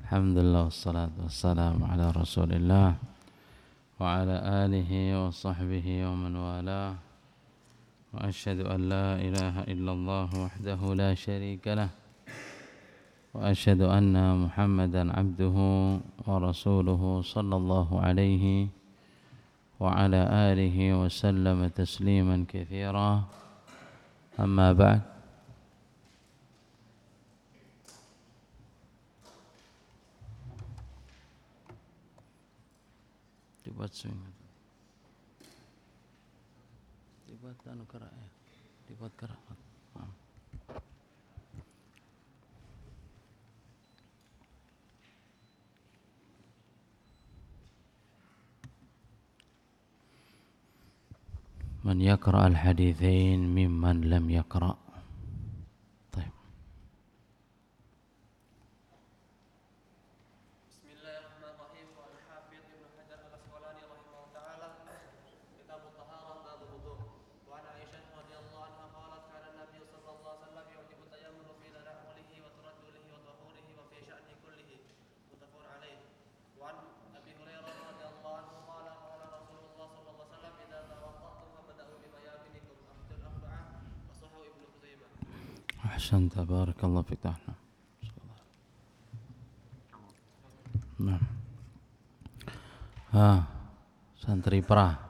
Alhamdulillah wassalatu wassalamu ala Rasulillah wa ala alihi wa sahbihi wa man walah. Wa asyhadu an la ilaha illallah wahdahu la syarika lah. Wa asyhadu anna Muhammadan abduhu wa rasuluhu sallallahu alaihi wa ala alihi wa sallama tasliman katsira. Amma ba'd. Dibuat swing, dibuat anu kerak ya, dibuat kerak. Man yaqra al-hadithain mimman lam yaqra. Ahsanta, barakallahu fiik. Nah, santri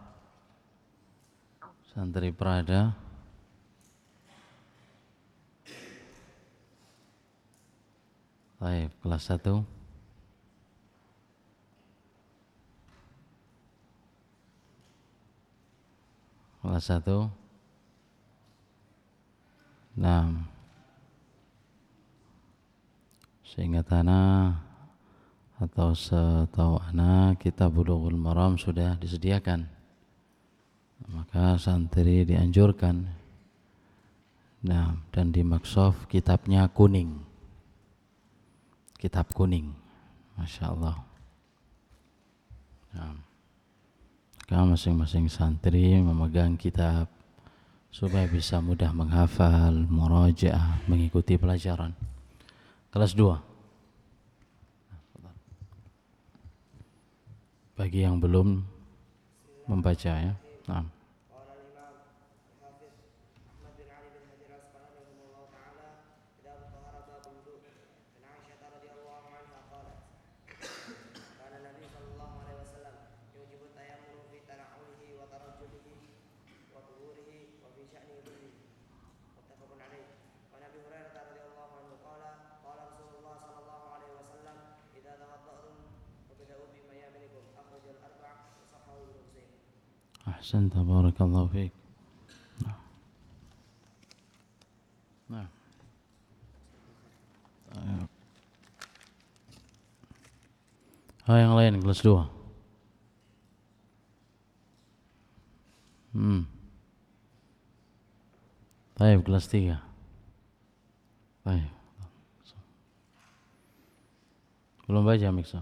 Prada. Baik, kelas 1. Kelas 1. Nah, seingat ana atau setahu ana kitab Bulughul Maram sudah disediakan, maka santri dianjurkan. Nah, dan di Makshof kitabnya kuning, kitab kuning, Masya Allah. Nah, maka masing-masing santri memegang kitab supaya bisa mudah menghafal, murajaah, mengikuti pelajaran. Kelas 2. Bagi yang belum membaca ya. Nah. Ahsan, tabarakallahu fiik. Nah. Yang lain kelas 2. Baik, kelas 3. Baik. Belum baca Miksa.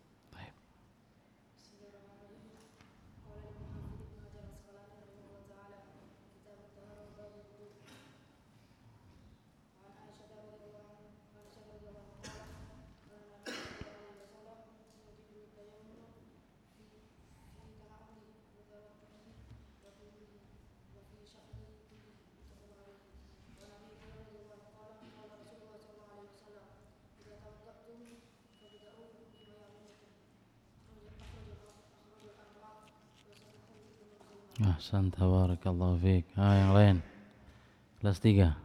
Ahsan, tabarakallahu fiik. Yang lain kelas 3.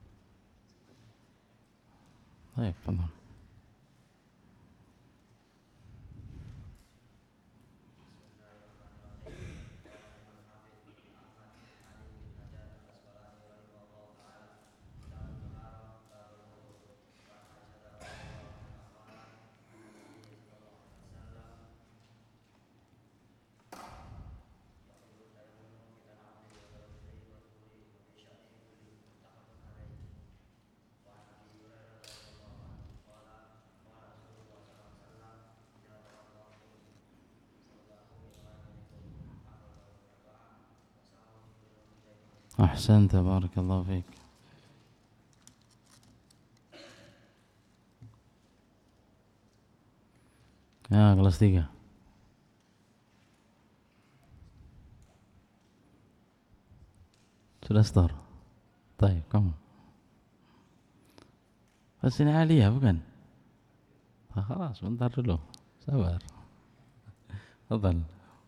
Baik, teman. Ahsan, tabarakallahu fiik. Ya, kelas 3. Sudah store. Baik, kamu. Pas ini Aliyah bukan? Sebentar dulu. Sabar. Tafadhal.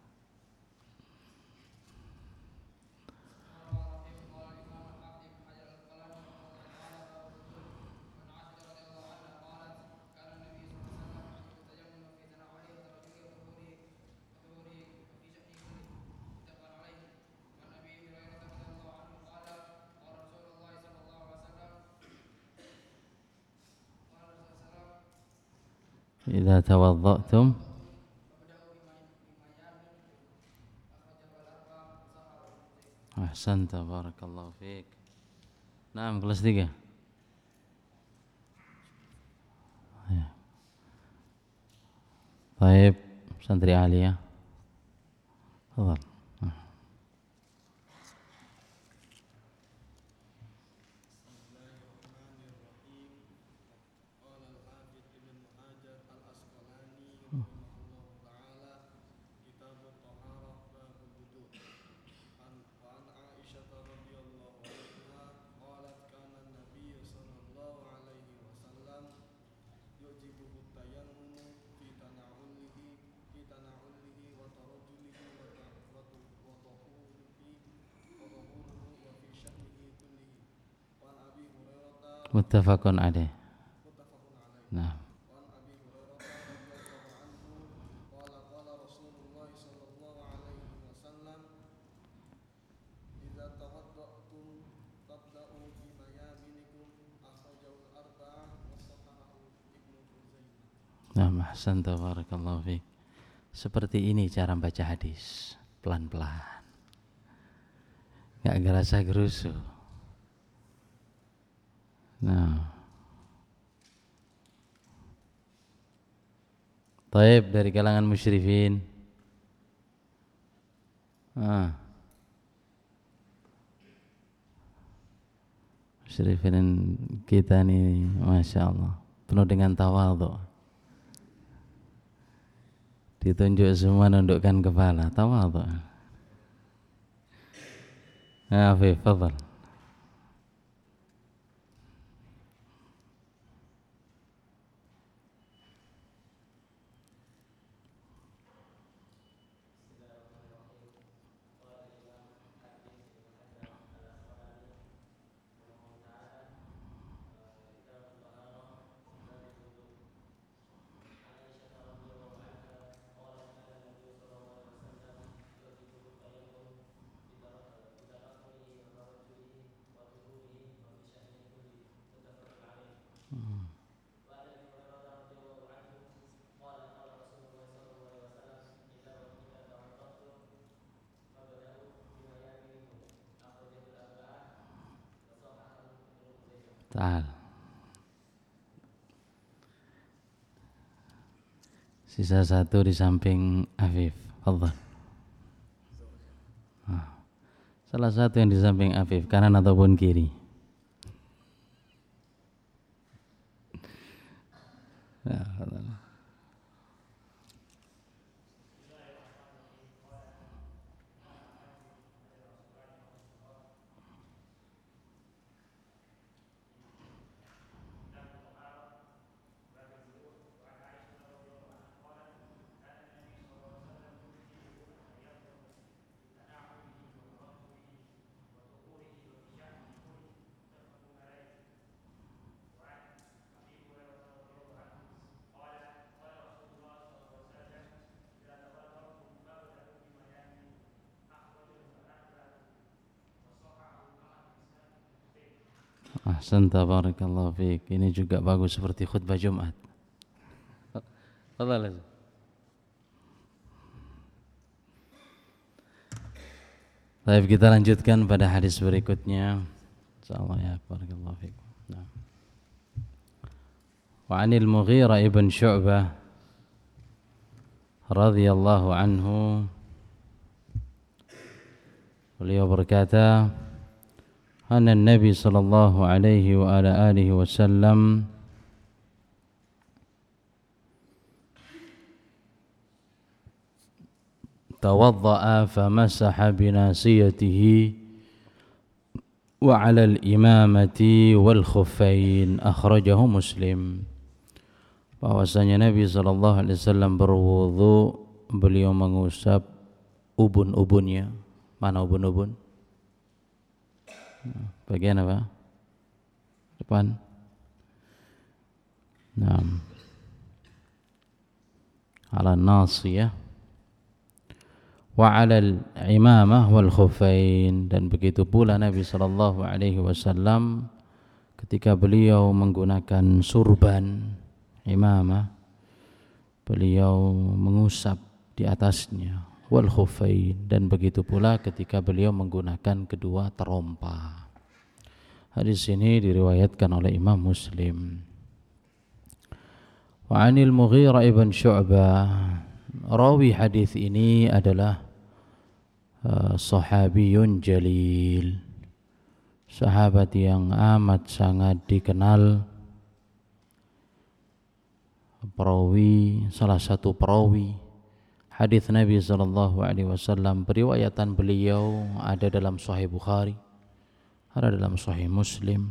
إذا توضأتم أحسنت بارك الله فيك. نعم kelas 3. Ya. Baik, santri Aliyah. Tafadhal. Muttafaqun alaih. Nah. Nah, ahsanta barakallahu fiik. Seperti ini cara baca hadis, pelan-pelan. Enggak gerasa gerusu. Nah. Taib dari kalangan musyrifin. Musyrifin kita nih, Masya Allah, penuh dengan tawadhu. Ditunjuk semua nundukkan kepala, tawadhu. Afif, fadhal. Ta'al. Sisa satu di samping Afif. Fadhal. Salah satu yang di samping Afif, kanan ataupun kiri. Ya, fadhal. Ahsanta barakallahu fiik. Ini juga bagus seperti khutbah Jumat. Fadhal. Baik, kita lanjutkan pada hadis berikutnya. Insyaallah ya, barakallahu fiik. Nah. Wa 'anil Mughirah ibn Syu'bah radhiyallahu anhu, beliau berkata, anna Nabi sallallahu alaihi wa ala alihi wasallam tawadda'a famasaha binasiyatihi wa 'alal imamati wal khuffain, akhrajahu Muslim. Bahwasanya Nabi SAW berwudu, beliau mengusap ubun-ubunnya. Mana ubun-ubun? Bagian apa? Depan. Naam. Ala nasiyah wa 'alal imamah wal khuffain, dan begitu pula Nabi SAW ketika beliau menggunakan surban imamah, beliau mengusap di atasnya, wal khuffain, dan begitu pula ketika beliau menggunakan kedua terompa. Hadis ini diriwayatkan oleh Imam Muslim. Wa 'anil Mughirah ibn Syu'bah, rawi hadis ini adalah sahabiyun jalil, sahabat yang amat sangat dikenal, perawi, salah satu perawi hadis Nabi SAW. Periwayatan beliau ada dalam Sahih Bukhari, ada dalam Sahih Muslim.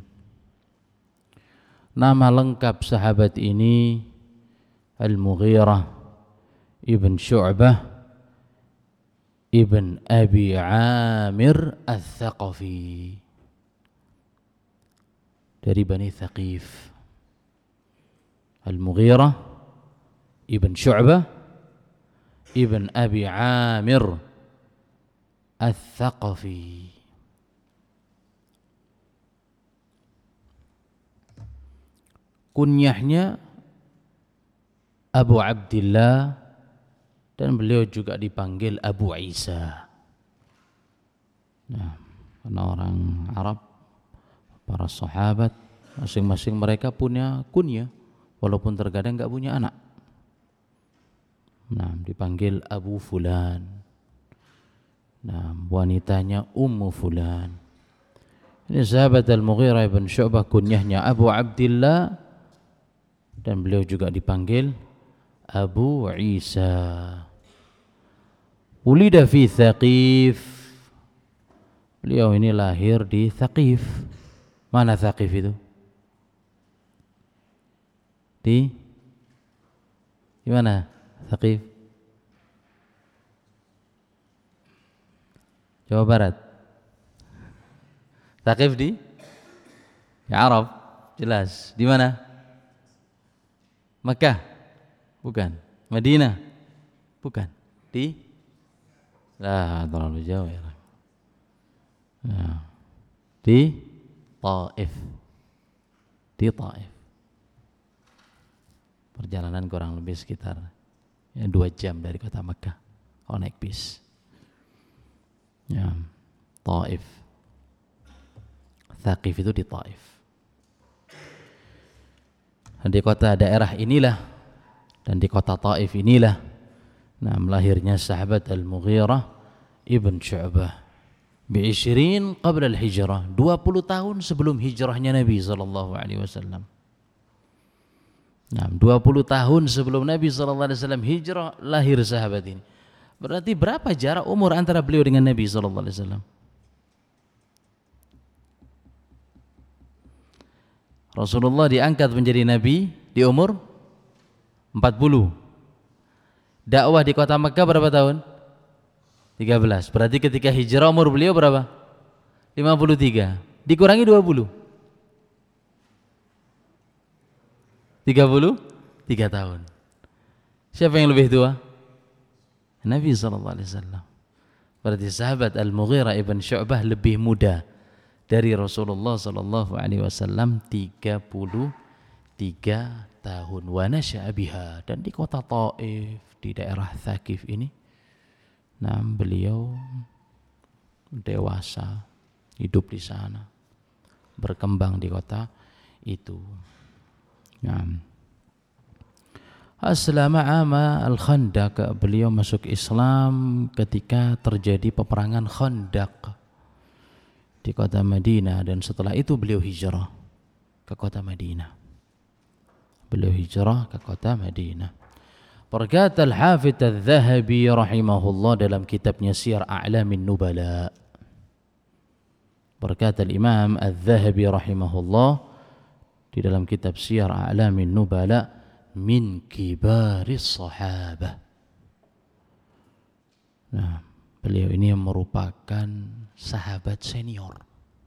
Nama lengkap sahabat ini Al-Mughirah ibn Syu'bah ibn Abi Amir Al-Thaqafi, dari Bani Thaqif. Al-Mughirah ibn Syu'bah ibn Abi Amir Al-Thaqafi. Kunyahnya Abu Abdillah, dan beliau juga dipanggil Abu Isa. Nah, karena orang Arab, para sahabat, masing-masing mereka punya kunyah, walaupun terkadang enggak punya anak. Nah, dipanggil Abu Fulan. Nah, wanitanya Ummu Fulan. Ini sahabat Al-Mughirah ibn Syu'bah, kunyahnya Abu Abdillah, dan beliau juga dipanggil Abu Isa. Ulida fi Thaqif, beliau ini lahir di Thaqif. Mana Thaqif itu? Di mana Thaqif? Jawa Barat. Thaqif di Arab, jelas. Di mana? Makkah? Bukan. Madinah? Bukan. Di? Lah, terlalu jauh ya. Nah. Di Taif. Di Taif. Perjalanan kurang lebih sekitar 2 jam dari kota Makkah kalau naik bis. Ya, Taif. Thaqif itu di Taif. Di kota daerah inilah, dan di kota Taif inilah, nah, melahirnya sahabat Al-Mughirah ibn Syu'bah bi-20 qabla al-hijrah, 20 tahun sebelum hijrahnya Nabi SAW. Nah, 20 tahun sebelum Nabi SAW hijrah, lahir sahabat ini. Berarti berapa jarak umur antara beliau dengan Nabi SAW? Rasulullah diangkat menjadi Nabi di umur 40. Dakwah di kota Makkah berapa tahun? 13. Berarti ketika hijrah umur beliau berapa? 53. Dikurangi 20. 33 tahun. Siapa yang lebih tua? Nabi SAW. Berarti sahabat Al-Mughirah ibn Syu'bah lebih muda dari Rasulullah SAW 33 tahun. Wa nasya'a biha, dan di kota Taif, di daerah Thaqif ini, nah, beliau dewasa, hidup di sana, berkembang di kota itu. Nah, Aslama ama al-Khandaq, beliau masuk Islam ketika terjadi peperangan Khandaq di kota Madinah, dan setelah itu beliau hijrah ke kota Madinah. Beliau hijrah ke kota Madinah. Berkata Al-Hafidz Adz-Dzahabi rahimahullah dalam kitabnya Siyar A'lamin Nubala. Berkata Imam Adz-Dzahabi rahimahullah di dalam kitab Siyar A'lamin Nubala, min kibaris sahabah. Nah, beliau ini merupakan sahabat senior,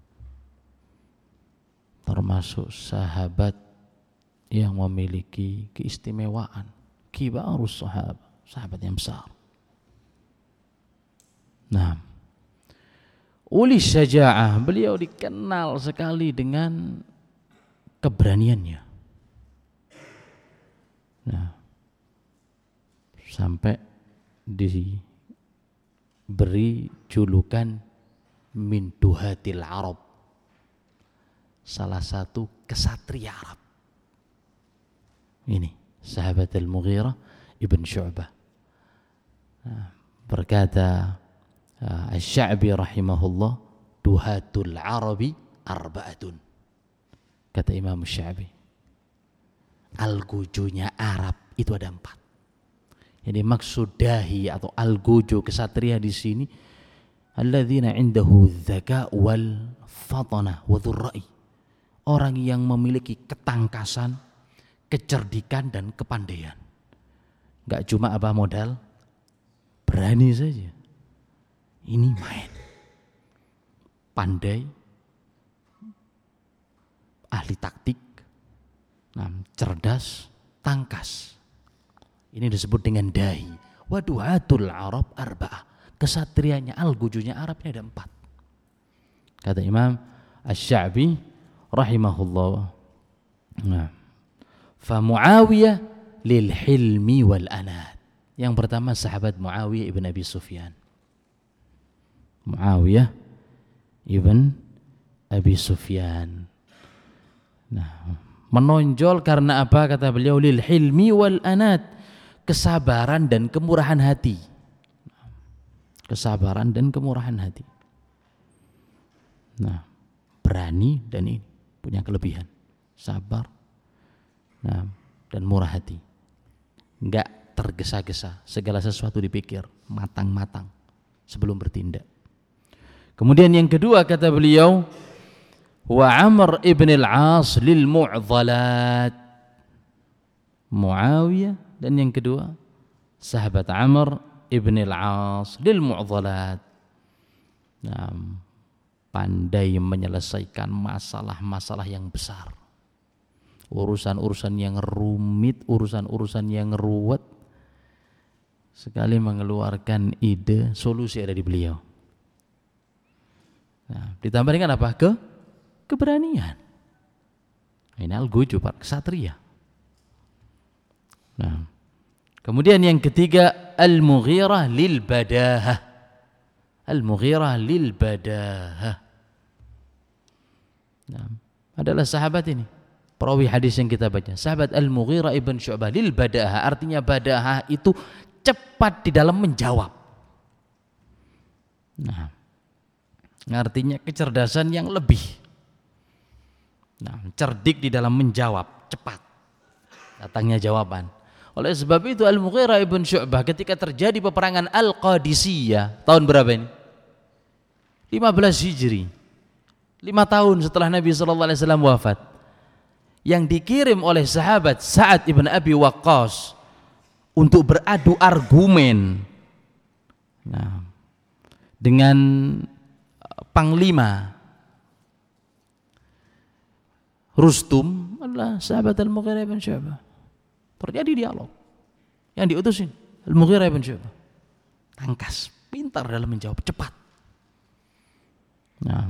termasuk sahabat yang memiliki keistimewaan. Kibarus sahabat, sahabat yang besar. Nah, uli syaja'ah, beliau dikenal sekali dengan keberaniannya. Nah, sampai diberi julukan min duhatil Arab, salah satu kesatria Arab. Ini sahabat Al-Mughirah ibn Syu'bah. Nah, berkata Asy-Sya'bi rahimahullah, duhatul Arabi arba'atun. Kata Imam Asy-Sya'bi, al-gujunya Arab itu ada 4. Jadi maksud dahi atau al-guju kesatria di sini, alladzina indahu dzaka wal fatana wa dzurra'i. Orang yang memiliki ketangkasan, kecerdikan dan kepandaian. Enggak cuma apa modal berani saja. Ini main. Pandai, ahli taktik, cerdas, tangkas. Ini disebut dengan dahi. Wa duhatul Arab arba'ah. Kesatrianya, al-gujunya Arab ini ada 4. Kata Imam Asy-Sya'bi rahimahullah. Nah, fa Muawiyah lil hilmi wal anad. Yang pertama sahabat Muawiyah ibn Abi Sufyan. Muawiyah ibn Abi Sufyan. Nah, menonjol karena apa? Kata beliau, lil hilmi wal anad, kesabaran dan kemurahan hati. Kesabaran dan kemurahan hati. Nah, berani dan ini punya kelebihan, sabar, nah, dan murah hati. Enggak tergesa-gesa, segala sesuatu dipikir matang-matang sebelum bertindak. Kemudian yang kedua kata beliau, wa Amr ibn al-As lil mu'dhalat. Muawiyah, dan yang kedua sahabat Amr ibn al-As lil mu'dhalat. Nah, pandai menyelesaikan masalah-masalah yang besar, urusan-urusan yang rumit, urusan-urusan yang ruwet, sekali mengeluarkan ide, solusi ada di beliau. Nah, ditambah dengan apa? Keberanian. Ini al-guju, kesatria. Nah, kemudian yang ketiga, al-Mughirah lil badahah. Al-Mughirah lil badahah. Nah, adalah sahabat ini, perawi hadis yang kita baca, sahabat Al-Mughirah ibn Syu'bah lil badahah. Artinya badahah itu cepat di dalam menjawab. Nah, artinya kecerdasan yang lebih. Nah, cerdik di dalam menjawab, cepat datangnya jawaban. Oleh sebab itu Al-Mughirah ibn Syu'bah ketika terjadi peperangan Al-Qadisiyah tahun berapa ini? 15 Hijri. 5 tahun setelah Nabi SAW wafat. Yang dikirim oleh sahabat Sa'ad ibn Abi Waqqas untuk beradu argumen, nah, dengan Panglima Rustum adalah sahabat Al-Mughirah ibn Syu'bah. Terjadi dialog. Yang diutusin Al-Mughirah ibn Syu'bah. Tangkas, pintar dalam menjawab, cepat. Nah,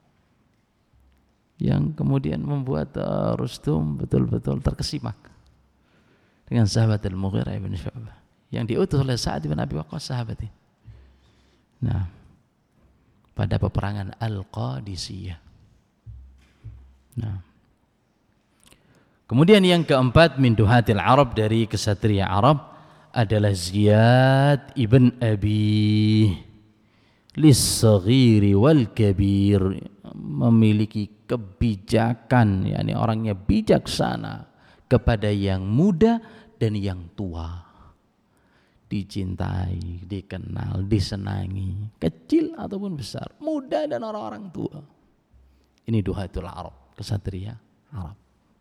yang kemudian membuat Rustum betul-betul terkesimak dengan sahabat Al-Mughirah ibn Syu'bah yang diutus oleh Sa'ad ibn Abi Waqqas, sahabat ini. Nah, pada peperangan Al-Qadisiyah. Nah, kemudian yang keempat, min duhatil Arab, dari kesatria Arab adalah Ziyad ibn Abi lis-saghiri wal kabir, memiliki kebijakan, orangnya bijaksana kepada yang muda dan yang tua. dicintai, dikenal, disenangi, kecil ataupun besar, muda dan orang-orang tua. Ini duhatul Arab, kesatria Arab.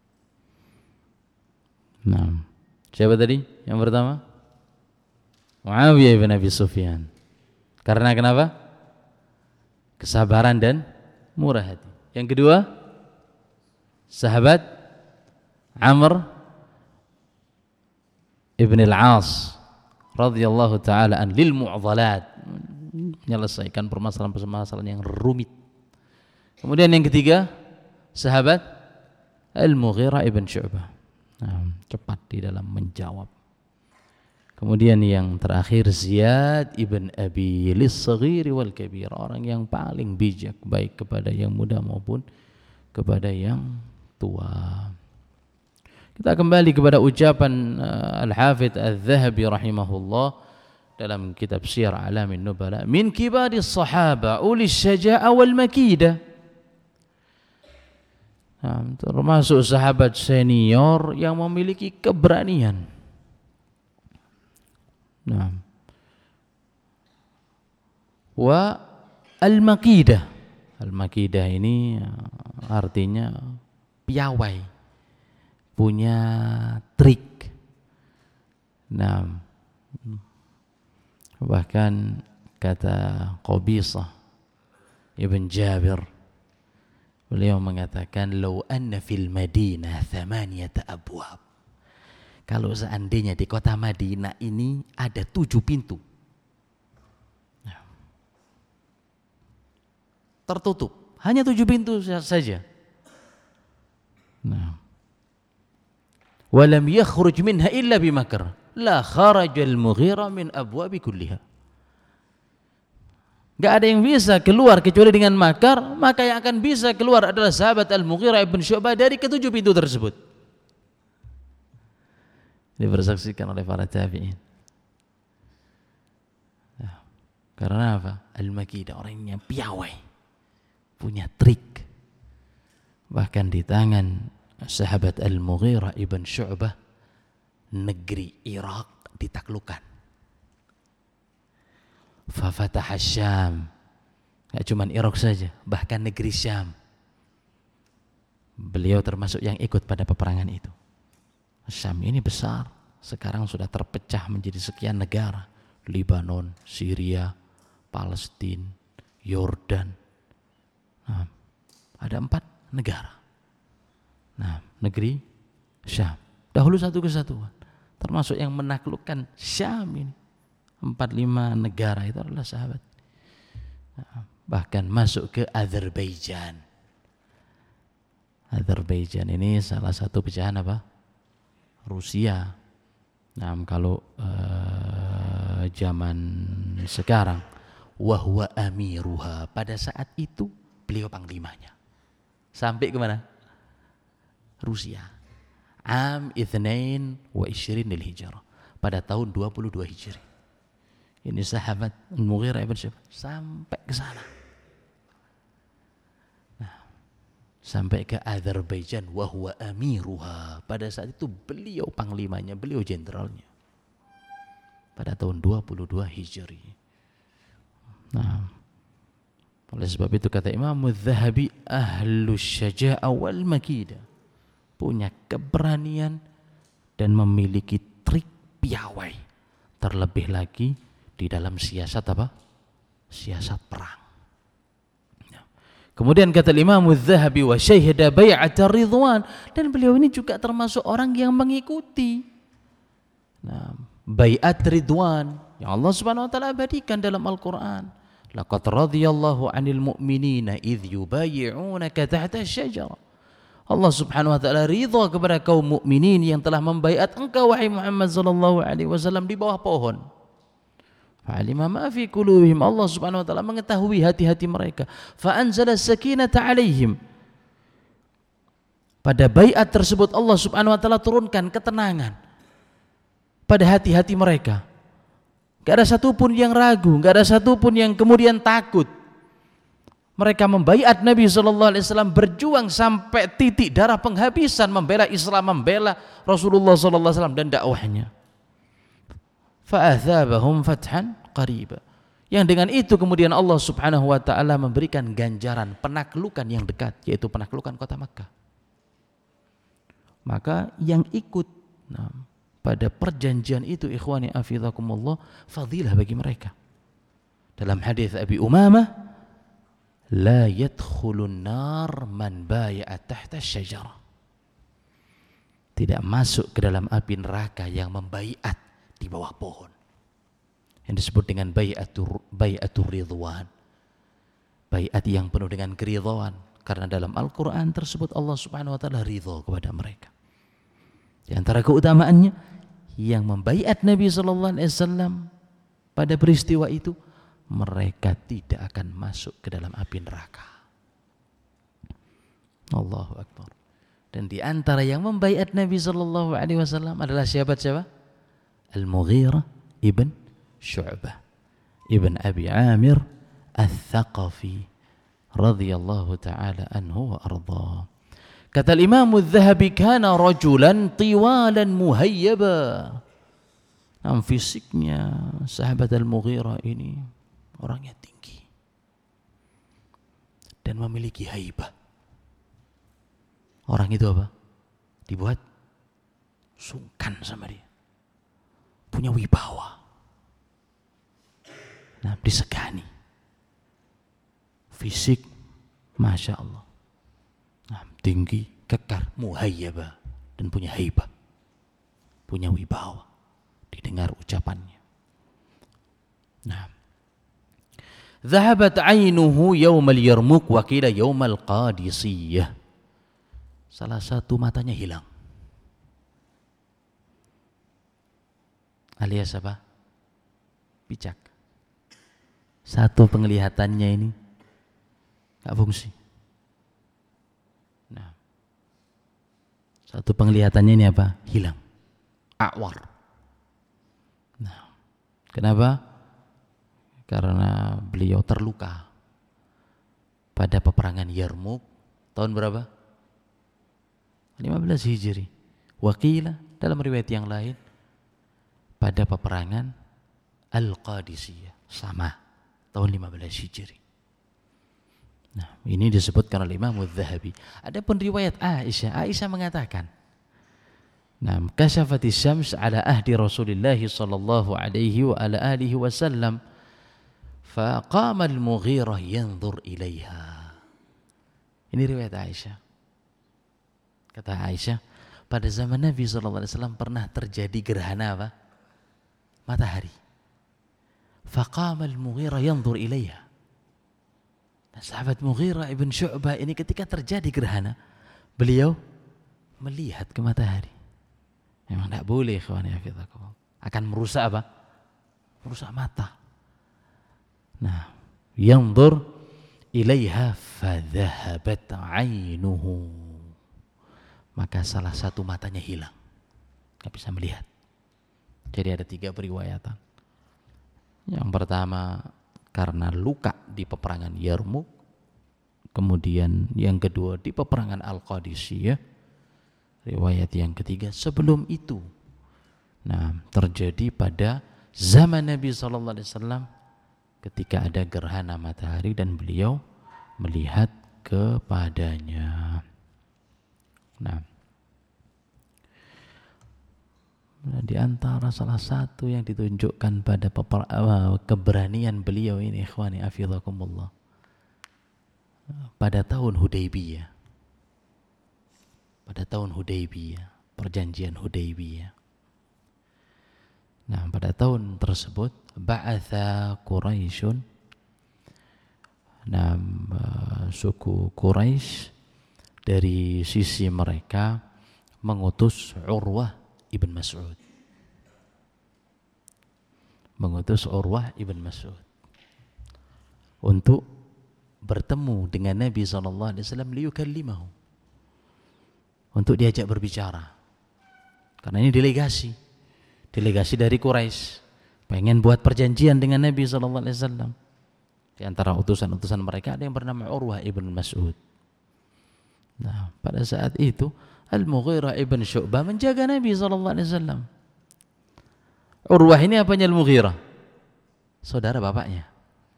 Nah, siapa tadi yang pertama? Muawiyah bin Abi Sufyan. Karena kenapa? Kesabaran dan murah hati. Yang kedua, sahabat Amr ibn al-As radhiyallahu taala an lil mu'dhalat, menyelesaikan permasalahan-permasalahan yang rumit. Kemudian yang ketiga, sahabat Al-Mughirah ibn Syu'bah. Nah, cepat di dalam menjawab. Kemudian yang terakhir Ziyad ibn Abi lis-saghir wal kabir, orang yang paling bijak baik kepada yang muda maupun kepada yang tua. Kita kembali kepada ucapan Al-Hafidz Adz-Dzahabi rahimahullah dalam kitab Syiar A'lamin Nubala, min kibaris sahaba ulis syaja'ah wal makidah. Nah, termasuk sahabat senior yang memiliki keberanian. Nah, wa al-makidah. Al-makidah ini artinya piawai, punya trik. Nah, bahkan kata Qabisah Ibn Jabir, beliau mengatakan, "Lau anna fil Madinah thamaniyata abwab." Kalau seandainya di kota Madinah ini ada 7 pintu, tertutup, hanya 7 pintu saja. Nah, walam yakhruj minha illa bimakr, la kharaja al-Mughirah min abwabi kulliha. Gak ada yang bisa keluar kecuali dengan makar, maka yang akan bisa keluar adalah sahabat Al-Mughirah ibn Syu'bah dari ke-7 pintu tersebut. Dipersaksikan oleh para tabi'in. Nah, karena apa? Al-Makidah, orang yang piawai, punya trik. Bahkan di tangan sahabat Al-Mughirah ibn Syu'bah, negeri Irak ditaklukkan. Fafatah Syam, gak cuma Irak saja, bahkan negeri Syam. Beliau termasuk yang ikut pada peperangan itu. Syam ini besar, sekarang sudah terpecah menjadi sekian negara. Libanon, Syria, Palestina, Yordan. Nah, ada 4 negara. Nah, negeri Syam. Dahulu satu kesatuan, termasuk yang menaklukkan Syam ini. 4-5 negara itu adalah sahabat. Nah, bahkan masuk ke Azerbaijan. Azerbaijan ini salah satu pecahan apa? Rusia. Nah, kalau zaman sekarang, wahwa amiruha, pada saat itu beliau panglimanya. Sampai ke mana? Rusia. Am 22 lil hijrah, pada tahun 22 Hijri. Ini sahabat Al-Mughirah ibn Syu'bah sampai ke sana. Nah, sampai ke Azerbaijan, wa huwa amiruha. Pada saat itu beliau panglimanya, beliau jenderalnya. Pada tahun 22 Hijri. Nah, oleh sebab itu kata Imam Adz-Dzahabi, ahlus syaja'ah wal makidah, punya keberanian dan memiliki trik piawai. Terlebih lagi di dalam siasat apa? Siasat perang. Kemudian kata Imam Adz-Dzahabi, wa syahida bai'at Ridwan, dan beliau ini juga termasuk orang yang mengikuti bai'at Ridwan yang Allah Subhanahu wa taala abadikan dalam Al-Qur'an. Laqad radhiyallahu 'anil mu'minina idh yubayyi'unaka tahta asy-syajarah. Allah Subhanahu wa taala ridha kepada kaum mukminin yang telah membaiat engkau wahai Muhammad sallallahu alaihi wasallam di bawah pohon. Fa'alima ma fi qulubihim, Allah Subhanahu wa taala mengetahui hati-hati mereka. Fa anzala as-sakinata 'alaihim. Pada baiat tersebut Allah Subhanahu wa taala turunkan ketenangan pada hati-hati mereka. Enggak ada satupun yang ragu, enggak ada satupun yang kemudian takut. Mereka membaiat Nabi sallallahu alaihi wasallam, berjuang sampai titik darah penghabisan membela Islam, membela Rasulullah sallallahu alaihi wasallam dan dakwahnya. fa'athabahum fathan qariba. Yang dengan itu kemudian Allah Subhanahu wa taala memberikan ganjaran penaklukan yang dekat, yaitu penaklukan kota Makkah. Maka yang ikut pada perjanjian itu, ikhwani afizakumullah, fadilah bagi mereka. Dalam hadis Abi Umamah, la yadkhulun nar man baya'a tahta syajarah. Tidak masuk ke dalam api neraka yang membaiat di bawah pohon, yang disebut dengan bai'atur ridwan, baiat yang penuh dengan keridhaan, karena dalam Al-Quran tersebut Allah Subhanahu wa ta'ala ridha kepada mereka. Di antara keutamaannya, yang membaiat Nabi SAW pada peristiwa itu, mereka tidak akan masuk ke dalam api neraka. Allahu Akbar. Dan di antara yang membaiat Nabi SAW adalah siapa? Al-Mughirah ibn Syu'bah ibn Abi Amir Al-Thaqafi radhiyallahu ta'ala anhu wa arda. Kata Imam Al-Zahabi, kana rajulan tiwalan muhayyaba. Fisiknya sahabat Al-Mughirah ini orangnya tinggi dan memiliki haibah. Orang itu apa? Dibuat sungkan sama dia, punya wibawa, disegani. Fisik Masya Allah, tinggi, kekar, muhayyabah, dan punya haibah, punya wibawa, didengar ucapannya. Zahabat ainuhu yaumal Yarmuk wa qila yaumal Qadisiyah. Salah satu matanya hilang, alias apa? Picak. Satu penglihatannya ini gak fungsi. Satu penglihatannya ini apa? Hilang, a'war. Kenapa? Karena beliau terluka pada peperangan Yarmuk tahun berapa? 15 Hijri. Wakila dalam riwayat yang lain pada peperangan Al-Qadisiyah, sama tahun 15 Hijri. Ini disebutkan oleh Imam Al-Zahabi. Adapun riwayat Aisyah mengatakan, kashafatis syams ala ahdi Rasulullah sallallahu alaihi wa ala alihi wasallam faqama al-Mughirah yanzur ilaiha. Ini riwayat Aisyah. Kata Aisyah, pada zaman Nabi SAW pernah terjadi gerhana apa? Matahari. Faqama al-Mughirah yanzur ilaiha. Nah, sahabat Mughirah ibn Syu'bah ini ketika terjadi gerhana, beliau melihat ke matahari. Memang tidak boleh, ikhwani fillah. Akan merusak apa? Merusak mata. Yanzur ilaiha fadhahabat ainuhu. Maka salah satu matanya hilang, gak bisa melihat. Jadi ada 3 periwayatan. Yang pertama karena luka di peperangan Yarmuk, kemudian yang kedua di peperangan Al-Qadisiyah, riwayat yang ketiga sebelum itu. Terjadi pada zaman Nabi SAW ketika ada gerhana matahari dan beliau melihat kepadanya. Di antara salah satu yang ditunjukkan pada keberanian beliau ini, ikhwani afizakumullah, pada tahun Hudaybiyah, perjanjian Hudaybiyah. Pada tahun tersebut ba'atha Quraisyun, suku Quraisy dari sisi mereka mengutus Urwah ibn Mas'ud. Untuk bertemu dengan Nabi SAW liyukallimahu, untuk diajak berbicara. Karena ini delegasi dari Quraisy pengen buat perjanjian dengan Nabi SAW. Di antara utusan-utusan mereka ada yang bernama Urwah ibn Mas'ud. Pada saat itu Al-Mughirah ibn Syu'bah menjaga Nabi SAW. Urwah ini apanya Al-Mughirah? Saudara bapaknya.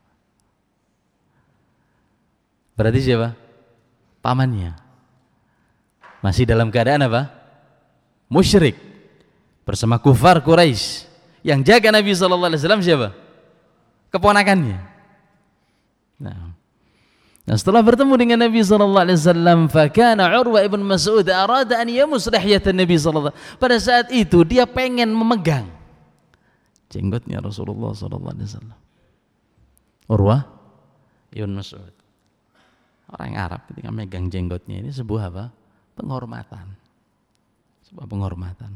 Berarti siapa? Pamannya. Masih dalam keadaan apa? Musyrik. Bersama kufar Quraisy. Yang jaga Nabi SAW siapa? Keponakannya. Nah, setelah bertemu dengan Nabi SAW, fakana Urwah ibn Mas'ud arada an yamus lihyatan Nabi SAW. Pada saat itu dia pengen memegang jenggotnya Rasulullah SAW. Urwah ibn Mas'ud, orang Arab, ketika megang jenggotnya ini sebuah apa? Penghormatan. Sebuah penghormatan.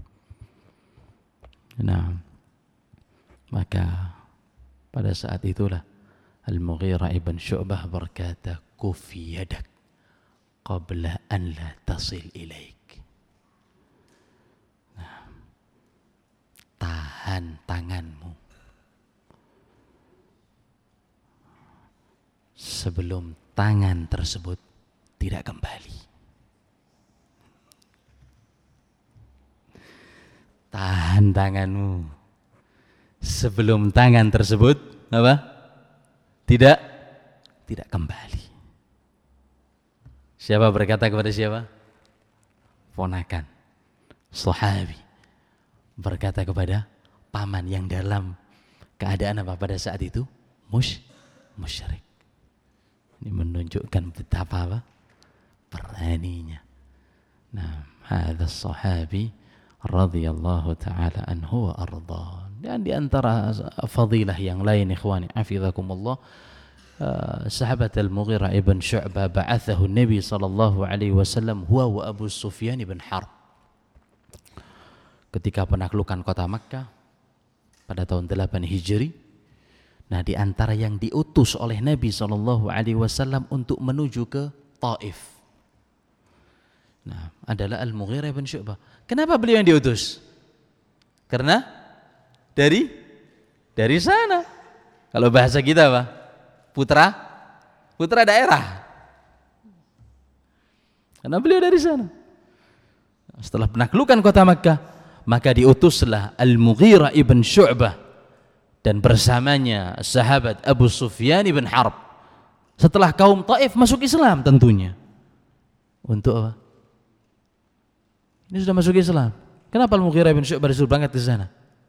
Nah, maka pada saat itulah Al-Mughirah ibn Syu'bah berkata, kufi yadak qabla an la tasil ilaik. Nah, tahan tanganmu sebelum tangan tersebut tidak kembali. Tahan tanganmu sebelum tangan tersebut apa? Tidak kembali. Siapa berkata kepada siapa? Ponakan sahabi berkata kepada paman yang dalam keadaan apa pada saat itu? Musyrik. Ini menunjukkan betapa apa? Beraninya. Nah, hadza sahabi radhiyallahu taala anhu wa arda. Dan di antara fadilah yang lain ikhwani hafizakumullah, sahabat Al-Mughirah ibn Syu'bah ba'athahu Nabi sallallahu alaihi wasallam huwa wa Abu Sufyan ibn Harb. Ketika penaklukan kota Makkah pada tahun 8 Hijri, nah di antara yang diutus oleh Nabi sallallahu alaihi wasallam untuk menuju ke Taif, nah adalah Al-Mughirah ibn Syu'bah. Kenapa beliau yang diutus? Karena dari sana. Kalau bahasa kita apa? Putra daerah. Karena beliau dari sana. Setelah penaklukan kota Makkah, maka diutuslah Al-Mughirah ibn Syu'bah dan bersamanya sahabat Abu Sufyan ibn Harb. Setelah kaum Taif masuk Islam tentunya. Untuk apa? Ini sudah masuk Islam. Kenapa Al-Mughirah ibn Syu'bah disuruh berangkat ke sana?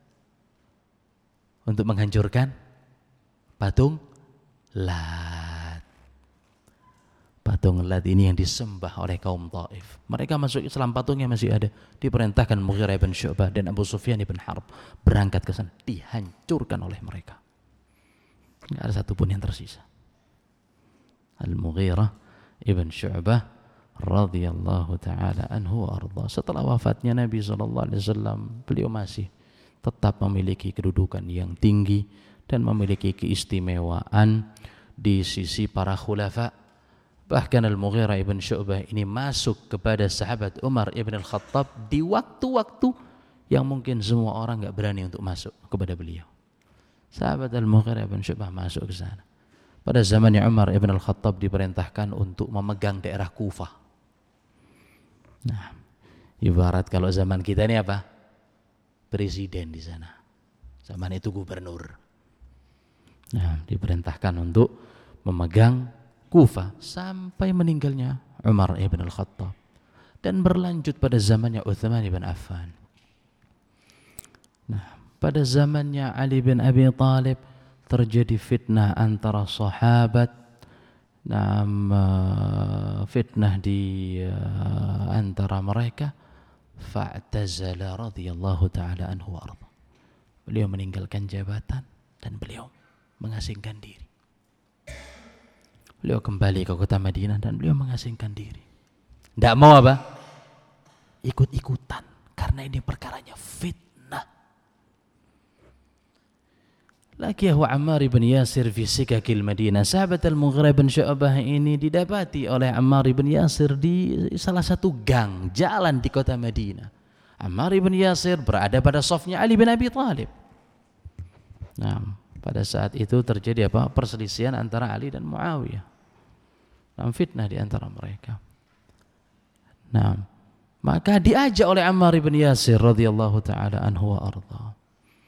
Untuk menghancurkan patung Lat. Patung Lat ini yang disembah oleh kaum Taif. Mereka masuk Islam, patungnya masih ada. Diperintahkan Mughirah ibn Syu'bah dan Abu Sufyan ibn Harb berangkat ke sana, dihancurkan oleh mereka. Tidak ada satupun yang tersisa. Al-Mughirah ibn Syu'bah radhiyallahu taala anhu wa arda. Setelah wafatnya Nabi SAW, beliau masih tetap memiliki kedudukan yang tinggi dan memiliki keistimewaan di sisi para khulafa. Bahkan Al-Mughirah ibn Syu'bah ini masuk kepada sahabat Umar ibn Al-Khattab di waktu-waktu yang mungkin semua orang gak berani untuk masuk kepada beliau. Sahabat Al-Mughirah ibn Syu'bah masuk ke sana. Pada zamannya Umar ibn Al-Khattab diperintahkan untuk memegang daerah Kufah. Nah, ibarat kalau zaman kita ini apa? Presiden di sana. Zaman itu gubernur. Nah, diperintahkan untuk memegang Kufah sampai meninggalnya Umar ibn Al-Khattab dan berlanjut pada zamannya Uthman ibn Affan. Nah, pada zamannya Ali bin Abi Thalib terjadi fitnah antara sahabat. Nah, fitnah di antara mereka. Fa'tazala radhiyallahu ta'ala anhu wa arda. Beliau meninggalkan jabatan dan beliau mengasingkan diri. Beliau kembali ke kota Madinah dan beliau mengasingkan diri. Tidak mau apa? Ikut-ikutan. Karena ini perkaranya fitnah. Laqiyahu Ammar ibn Yasir fi sikakil Madinah. Sahabat Al-Mughirah ibn Syu'bah ini didapati oleh Ammar ibn Yasir di salah satu gang jalan di kota Madinah. Ammar ibn Yasir berada pada safnya Ali bin Abi Thalib. Nah, pada saat itu terjadi apa? Perselisihan antara Ali dan Muawiyah. Nah, fitnah di antara mereka. Nah, maka diajak oleh Ammar ibn Yasir radhiyallahu taala anhu wa arda.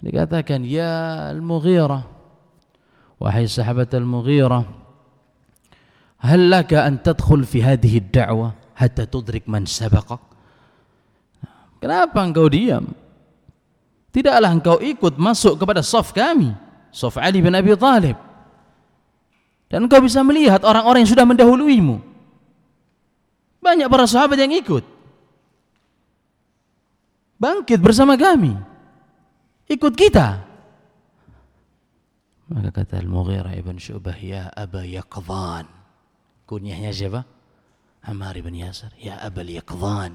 Dikatakan, ya Al-Mughirah, wahai sahabat Al-Mughirah, hal laka an tadkhul fi hadhihi ad-da'wah hatta tudrik man sabaqak? Kenapa engkau diam? Tidaklah engkau ikut masuk kepada saf kami, saf Ali bin Abi Thalib, dan engkau bisa melihat orang-orang yang sudah mendahuluimu. Banyak para sahabat yang ikut, bangkit bersama kami, ikut kita. Maka kata Al-Mughirah ibn Syu'bah, ya Aba Yaqdhan. Kunyahnya siapa? Ammar ibn Yasir. Ya Aba Yaqdhan,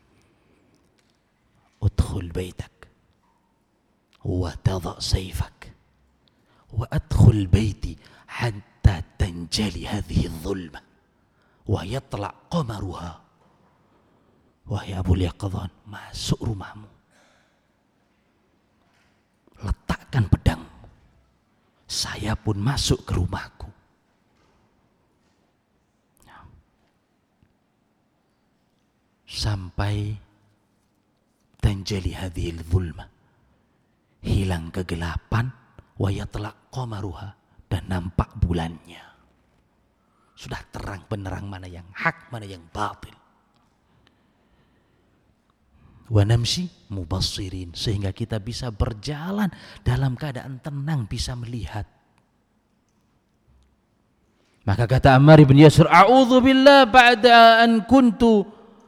udkhul baitak wa tadha sayfak wa adkhul baiti hatta tanjali hadhihi adh-dhulmah wa yatla' qamaruha. Wahai Abu Yaqdhan, masuk rumahmu, letakkan pedang, saya pun masuk ke rumahku. Sampai tanjali hadhil zulma, hilang kegelapan, wa yatlaq qamaruha, dan nampak bulannya. Sudah terang benerang mana yang hak, mana yang batil. Wa namshi mubassirin, sehingga kita bisa berjalan dalam keadaan tenang, bisa melihat. Maka kata Ammar bin Yasir, a'udzu billah ba'da an kuntu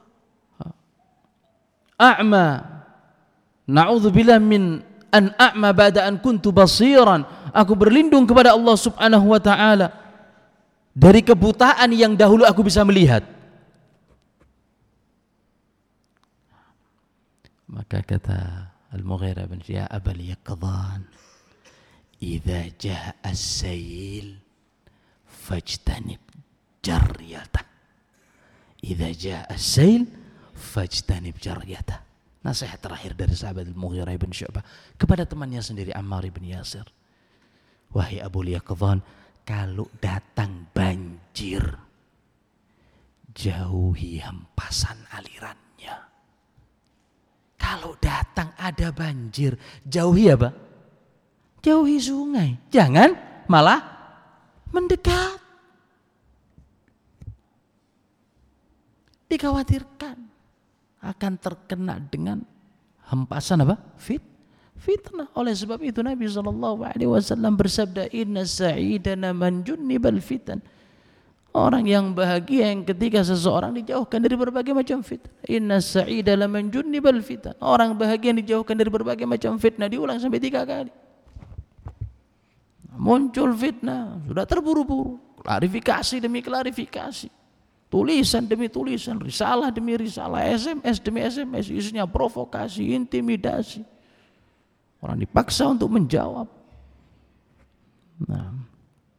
a'ma, na'udzu billah min an a'ma ba'da an kuntu basiran. Aku berlindung kepada Allah Subhanahu wa taala dari kebutaan yang dahulu aku bisa melihat. Maka kata Al-Mughirah bin Syu'bah, ya Aba Yaqdhan, idza jaa as-sayl fajtanib jaryatah. Idza jaa as-sayl fajtanib jaryatah. Nasihat terakhir dari sahabat Al-Mughirah bin Syu'bah kepada temannya sendiri Ammar bin Yasir. Wahai Abu Yaqdhan, kalau datang banjir, jauhi hempasan alirannya. Kalau datang ada banjir, jauhi apa? Jauhi sungai. Jangan malah mendekat. Dikhawatirkan akan terkena dengan hempasan apa? Fitnah. Oleh sebab itu Nabi SAW bersabda, inna sa'idana man junnibal fitan. Orang yang bahagia yang ketika seseorang dijauhkan dari berbagai macam fitnah. Inna sa'ida laman junnibal fitan. Orang bahagia yang dijauhkan dari berbagai macam fitnah. Diulang sampai 3 kali. Muncul fitnah, sudah terburu-buru. Klarifikasi demi klarifikasi, tulisan demi tulisan, risalah demi risalah, SMS demi SMS, isinya provokasi, intimidasi. Orang dipaksa untuk menjawab. Nah,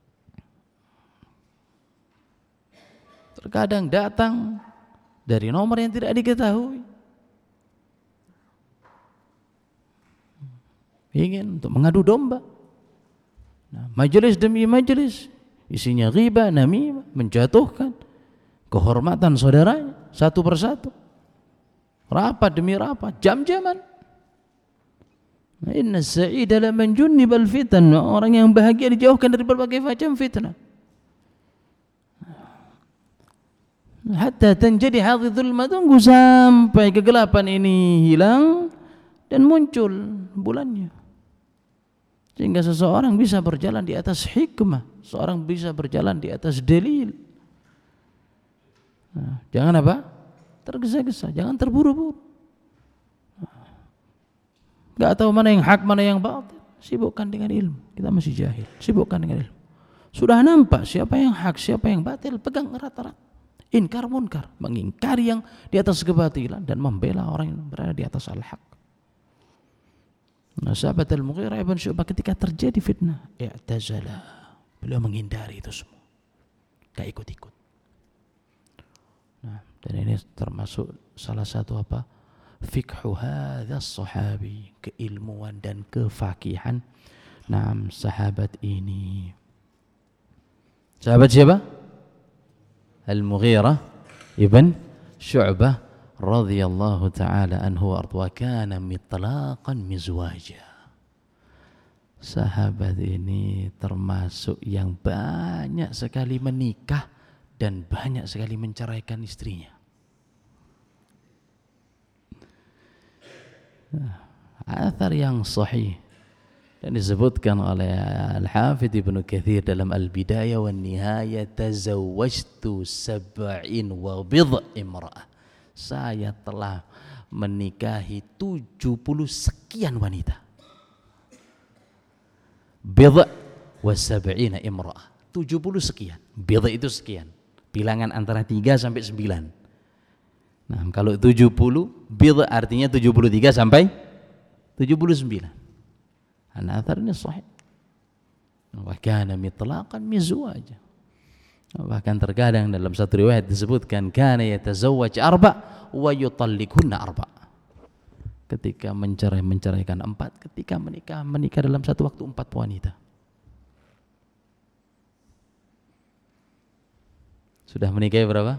terkadang datang dari nomor yang tidak diketahui, ingin untuk mengadu domba. Nah, majelis demi majelis, isinya ghibah, namimah, menjatuhkan kehormatan saudaranya satu persatu. Rapat demi rapat, jam-jaman. Inna sa'ida laman junnibal fitan. Orang yang bahagia dijauhkan dari berbagai macam fitnah. Hatta tanjadi hadhidul ma, tunggu sampai kegelapan ini hilang dan muncul bulannya, sehingga seseorang bisa berjalan di atas hikmah, seorang bisa berjalan di atas dalil. Nah, jangan apa? Tergesa-gesa, jangan terburu-buru. Gak tahu mana yang hak, mana yang batil. Sibukkan dengan ilmu. Kita masih jahil. Sibukkan dengan ilmu. Sudah nampak siapa yang hak, siapa yang batil, pegang erat-erat. Inkar munkar, mengingkari yang di atas kebatilan dan membela orang yang berada di atas al-haq. Nah, sahabat Al-Mughirah ibn Syu'bah ketika terjadi fitnah, i'tazala, beliau menghindari itu semua, gak ikut-ikut. Nah, dan ini termasuk salah satu apa? Fiqhu hadzal sahabi, keilmuan dan kefakihan sahabat ini. Sahabat siapa? Al-Mughirah ibn Syu'bah radhiyallahu ta'ala anhu wa kana mitlaqan mizwaja. sahabat ini termasuk yang banyak sekali menikah dan banyak sekali menceraikan istrinya. Athar yang sahih dan disebutkan oleh Al-Hafidh Ibnu Katsir dalam Al-Bidayah wan Nihayah, tazawwajtu 70 imra'ah. Saya telah menikahi 70 sekian wanita. Bidh wa 70 imra'ah. 70 sekian. Bidh itu sekian. Bilangan antara 3 sampai 9. Nah, kalau 70 bidh artinya 73 sampai 79. An-athar ini sahih. Wa kana mitlaqan mizwaja. Bahkan terkadang dalam satu riwayat disebutkan kana yatazawwaj 4 wa yutalliqunna 4. Ketika menceraikan 4, ketika menikah dalam satu waktu 4 wanita. Sudah menikahi berapa?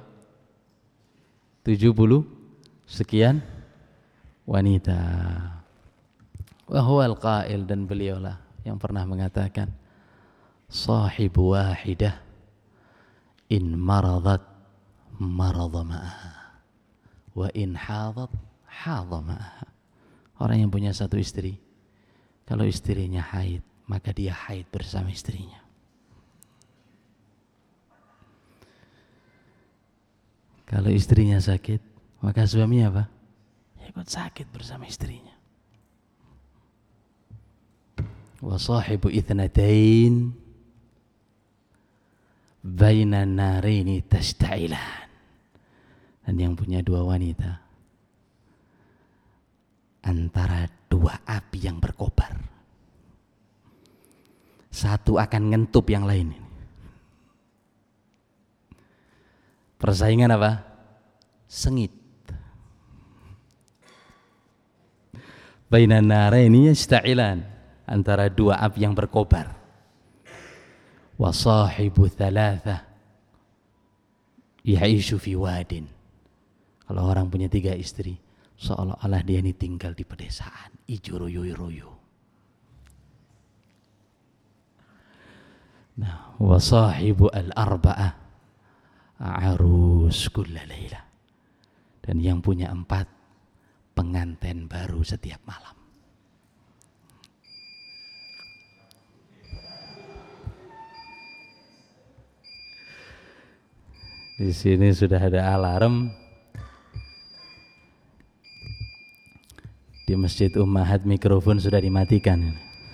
70 sekian wanita. Wa huwal qail, dan beliaulah yang pernah mengatakan, sahibu wahidah in maradat marada ma'aha wa in hadat hadha ma'aha. Orang yang punya satu istri, kalau istrinya haid maka dia haid bersama istrinya. Kalau istrinya sakit, maka suaminya apa? Ikut sakit bersama istrinya. Wa sahibu ithnatain baina naraini tashta'ilan. Dan yang punya 2 wanita antara 2 api yang berkobar. Satu akan ngentup yang lain. Persaingan apa? Sengit. Bainan naraini yasta'ilan, antara 2 api yang berkobar. Wa sahibu thalatha ya'ishu fi wadin. Kalau orang punya 3 istri, seolah-olah dia ini tinggal di pedesaan, ijo royo-royo. Nah, wa sahibu al-arba'ah arus kulla laila. Dan yang punya 4, pengantin baru setiap malam. Di sini sudah ada alarm. Di Masjid Ummahat mikrofon sudah dimatikan.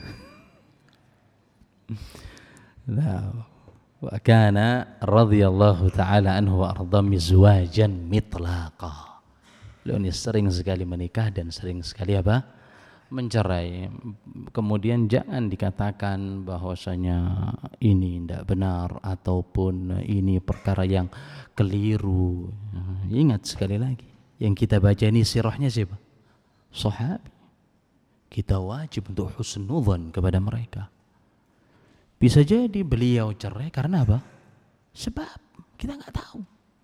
Nah, wa kana radhiyallahu ta'ala anhu wa arda mizwajan mitlaqa. Beliau ini sering sekali menikah dan sering sekali apa? Mencerai. Kemudian jangan dikatakan bahwasanya ini tidak benar ataupun ini perkara yang keliru. Ingat sekali lagi, yang kita baca ini sirahnya siapa? Sahabi. Kita wajib untuk husnudzan kepada mereka. Bisa jadi beliau cerai karena apa? Sebab kita nggak tahu.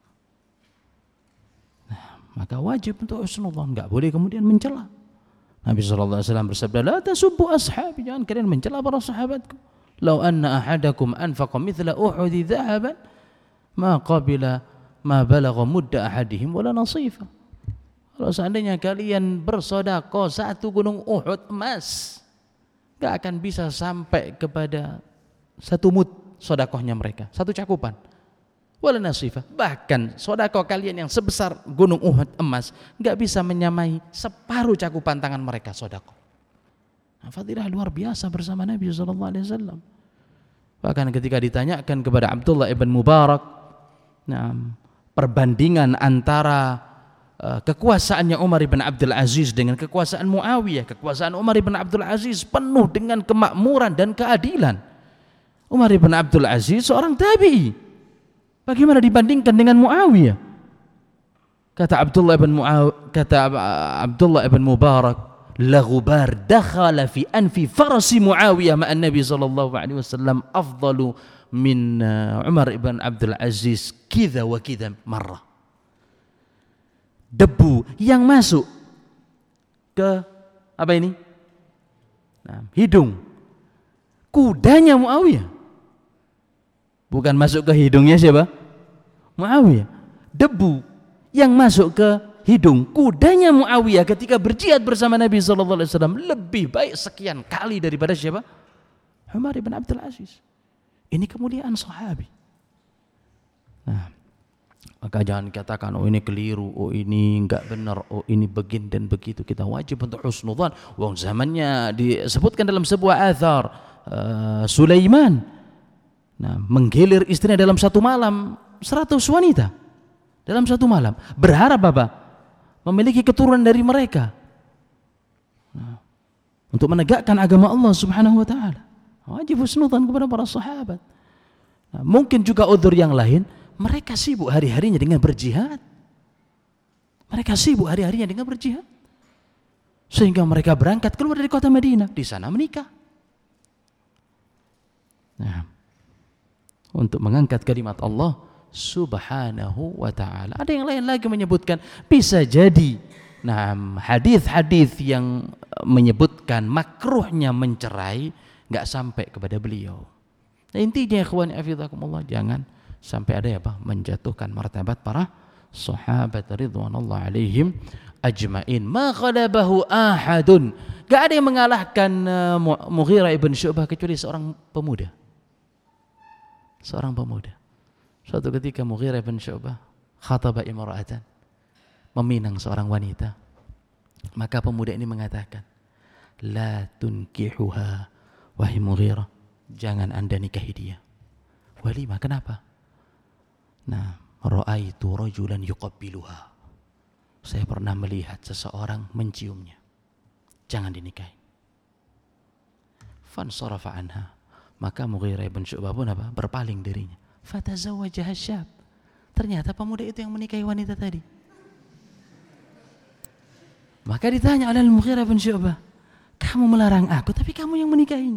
Nah, maka wajib untuk husnudzan, nggak boleh kemudian mencela. Nabi sallallahu alaihi wasallam bersabda, "La tasubbu ashabi," jangan kalian mencela para sahabatku. "Lau anna ahadakum anfaqa mithla Uhud dhahaban, ma qabila ma balagha mudda ahadihim wala nasifa." Kalau seandainya kalian bersedekah 1 gunung Uhud emas, enggak akan bisa sampai kepada 1 mud sedekahnya mereka, 1 cakupan. Wala nasifa, bahkan sedekah kalian yang sebesar gunung Uhud emas enggak bisa menyamai separuh cakupan tangan mereka sedekah. Nah, fadilah luar biasa bersama Nabi sallallahu alaihi wasallam. Bahkan ketika ditanyakan kepada Abdullah ibn Mubarak, nah, perbandingan antara kekuasaannya Umar ibn Abdul Aziz dengan kekuasaan Muawiyah. Kekuasaan Umar ibn Abdul Aziz penuh dengan kemakmuran dan keadilan. Umar ibn Abdul Aziz seorang tabi'i. Bagaimana dibandingkan dengan Muawiyah? Kata Abdullah ibn Mubarak, la ghubar dakhala fi anfi farasi Muawiyah ma'an Nabi sallallahu alaihi wasallam afdalu min Umar ibn Abdul Aziz kidza wa kidza marrah. Debu yang masuk ke apa ini? Nah, hidung kudanya Muawiyah. Bukan masuk ke hidungnya siapa? Muawiyah. Debu yang masuk ke hidung kudanya Muawiyah ketika berjihad bersama Nabi SAW lebih baik sekian kali daripada siapa? Umar bin Abdul Aziz. Ini kemuliaan sahabi. Nah, maka jangan katakan oh ini keliru, oh ini enggak benar, oh ini begini dan begitu. Kita wajib untuk husnudzan. Wong zamannya disebutkan dalam sebuah athar Sulaiman menggilir istrinya dalam satu malam 100 wanita dalam satu malam. Berharap apa? Memiliki keturunan dari mereka. Untuk menegakkan agama Allah Subhanahu wa taala. Wajib husnudzan kepada para sahabat. Mungkin juga udzur yang lain, mereka sibuk hari-harinya dengan berjihad. Mereka sibuk hari-harinya dengan berjihad. Sehingga mereka berangkat keluar dari kota Madinah, di sana menikah. Nah, untuk mengangkat kalimat Allah Subhanahu wa ta'ala. Ada yang lain lagi menyebutkan bisa jadi hadis-hadis yang menyebutkan makruhnya mencerai enggak sampai kepada beliau. Nah, intinya ikhwani hafizakumullah, jangan sampai ada menjatuhkan martabat para sahabat ridwanullah alaihim ajmain. Ma ghalabahu ahadun. Enggak ada yang mengalahkan Mughirah ibn Syu'bah kecuali seorang pemuda. Seorang pemuda. Suatu ketika Mughirah bin Syu'bah khataba imra'atan, meminang seorang wanita. Maka pemuda ini mengatakan, la tunkihuha, wahai Mughirah, jangan anda nikahi dia. Walima, kenapa? Ra'aitu rajulan yuqabbiluha. Saya pernah melihat seseorang menciumnya. Jangan dinikahi. Fansarafa anha. Maka Mughirah bin Syu'bah pun berpaling dirinya. Fatazawwajaha syab. Ternyata pemuda itu yang menikahi wanita tadi. Maka ditanya oleh Mughirah bin Syu'bah, kamu melarang aku tapi kamu yang menikahinya.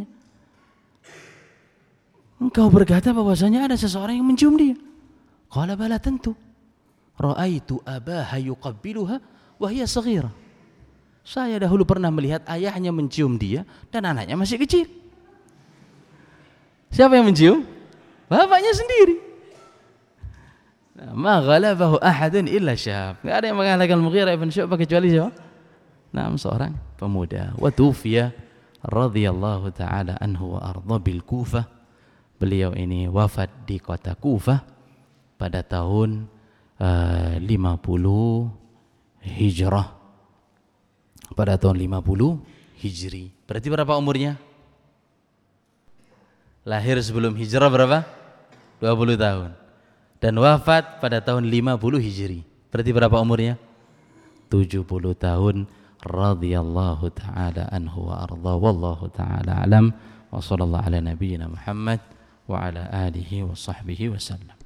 Engkau berkata bahwasanya ada seseorang yang mencium dia. Qala bala, tentu. Ra'aitu abaha yuqabbiluha wa hiya saghira. Saya dahulu pernah melihat ayahnya mencium dia dan anaknya masih kecil. Siapa yang mencium? Bapaknya sendiri. Ma ghalabahu ahadun illa syab. Enggak ada yang mengalahkan Mughirah bin Syu'bah kecuali siapa? Seorang pemuda. Wa tufiya radhiyallahu taala anhu wa ardha bil Kufah. Beliau ini wafat di kota Kufah pada tahun 50 Hijrah. Pada tahun 50 Hijri. Berarti berapa umurnya? Lahir sebelum hijrah berapa? 20 tahun. Dan wafat pada tahun 50 Hijri. Berarti berapa umurnya? 70 tahun. Radhiyallahu ta'ala anhu wa arda. Wallahu ta'ala alam. Wa sallallahu ala nabiyyina Muhammad wa ala alihi wa sahbihi wa sallam.